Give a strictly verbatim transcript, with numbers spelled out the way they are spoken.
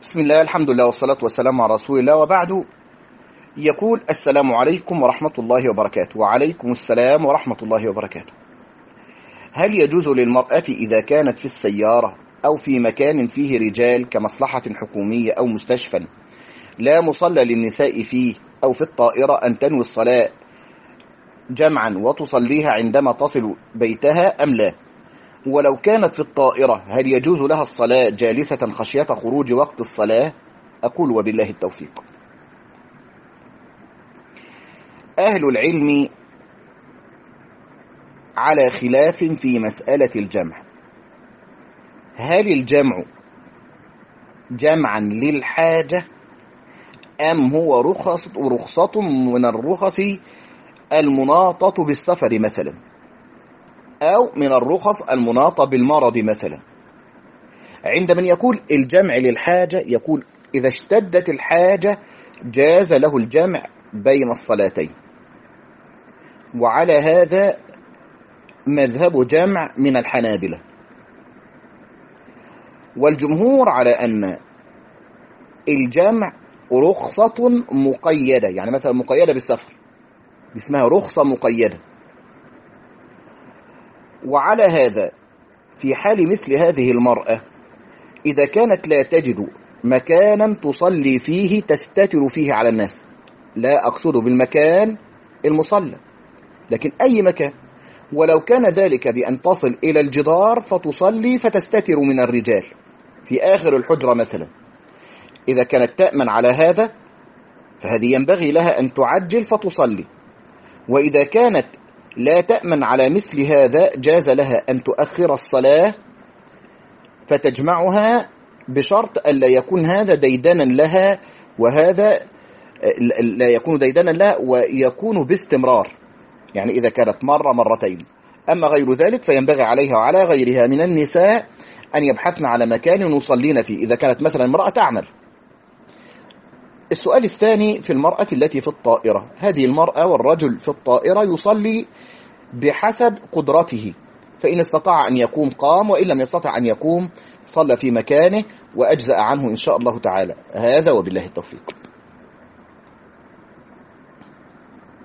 بسم الله، الحمد لله، والصلاة والسلام على رسول الله، وبعد. يقول: السلام عليكم ورحمة الله وبركاته. وعليكم السلام ورحمة الله وبركاته. هل يجوز للمرأة إذا كانت في السيارة أو في مكان فيه رجال كمصلحة حكومية أو مستشفى لا مصلى للنساء فيه، أو في الطائرة، أن تنوي الصلاة جمعا وتصليها عندما تصل بيتها أم لا؟ ولو كانت في الطائرة هل يجوز لها الصلاة جالسة خشية خروج وقت الصلاة؟ أقول وبالله التوفيق. أهل العلم على خلاف في مسألة الجمع. هل الجمع جمعا للحاجة أم هو رخص رخصة من الرخص المناطة بالسفر مثلا، أو من الرخص المناطة بالمرض مثلا؟ عند من يقول الجمع للحاجة يقول إذا اشتدت الحاجة جاز له الجمع بين الصلاتين، وعلى هذا مذهب جمع من الحنابلة. والجمهور على أن الجمع رخصة مقيدة، يعني مثلا مقيدة بالسفر، اسمها رخصة مقيدة. وعلى هذا في حال مثل هذه المرأة إذا كانت لا تجد مكانا تصلي فيه تستتر فيه على الناس، لا أقصد بالمكان المصلى لكن أي مكان، ولو كان ذلك بأن تصل إلى الجدار فتصلي فتستتر من الرجال في آخر الحجرة مثلا، إذا كانت تأمن على هذا فهذه ينبغي لها أن تعجل فتصلي. وإذا كانت لا تأمن على مثل هذا جاز لها أن تؤخر الصلاة فتجمعها، بشرط ألا يكون هذا ديدنا لها، وهذا لا يكون ديدنا لها ويكون باستمرار، يعني إذا كانت مرة مرتين. أما غير ذلك فينبغي عليها وعلى غيرها من النساء أن يبحثن على مكان يصلين فيه إذا كانت مثلا امرأة تعمل. السؤال الثاني في المرأة التي في الطائرة. هذه المرأة والرجل في الطائرة يصلي بحسب قدرته، فإن استطاع أن يقوم قام، وإن لم يستطع أن يقوم صلى في مكانه وأجزأ عنه إن شاء الله تعالى. هذا وبالله التوفيق.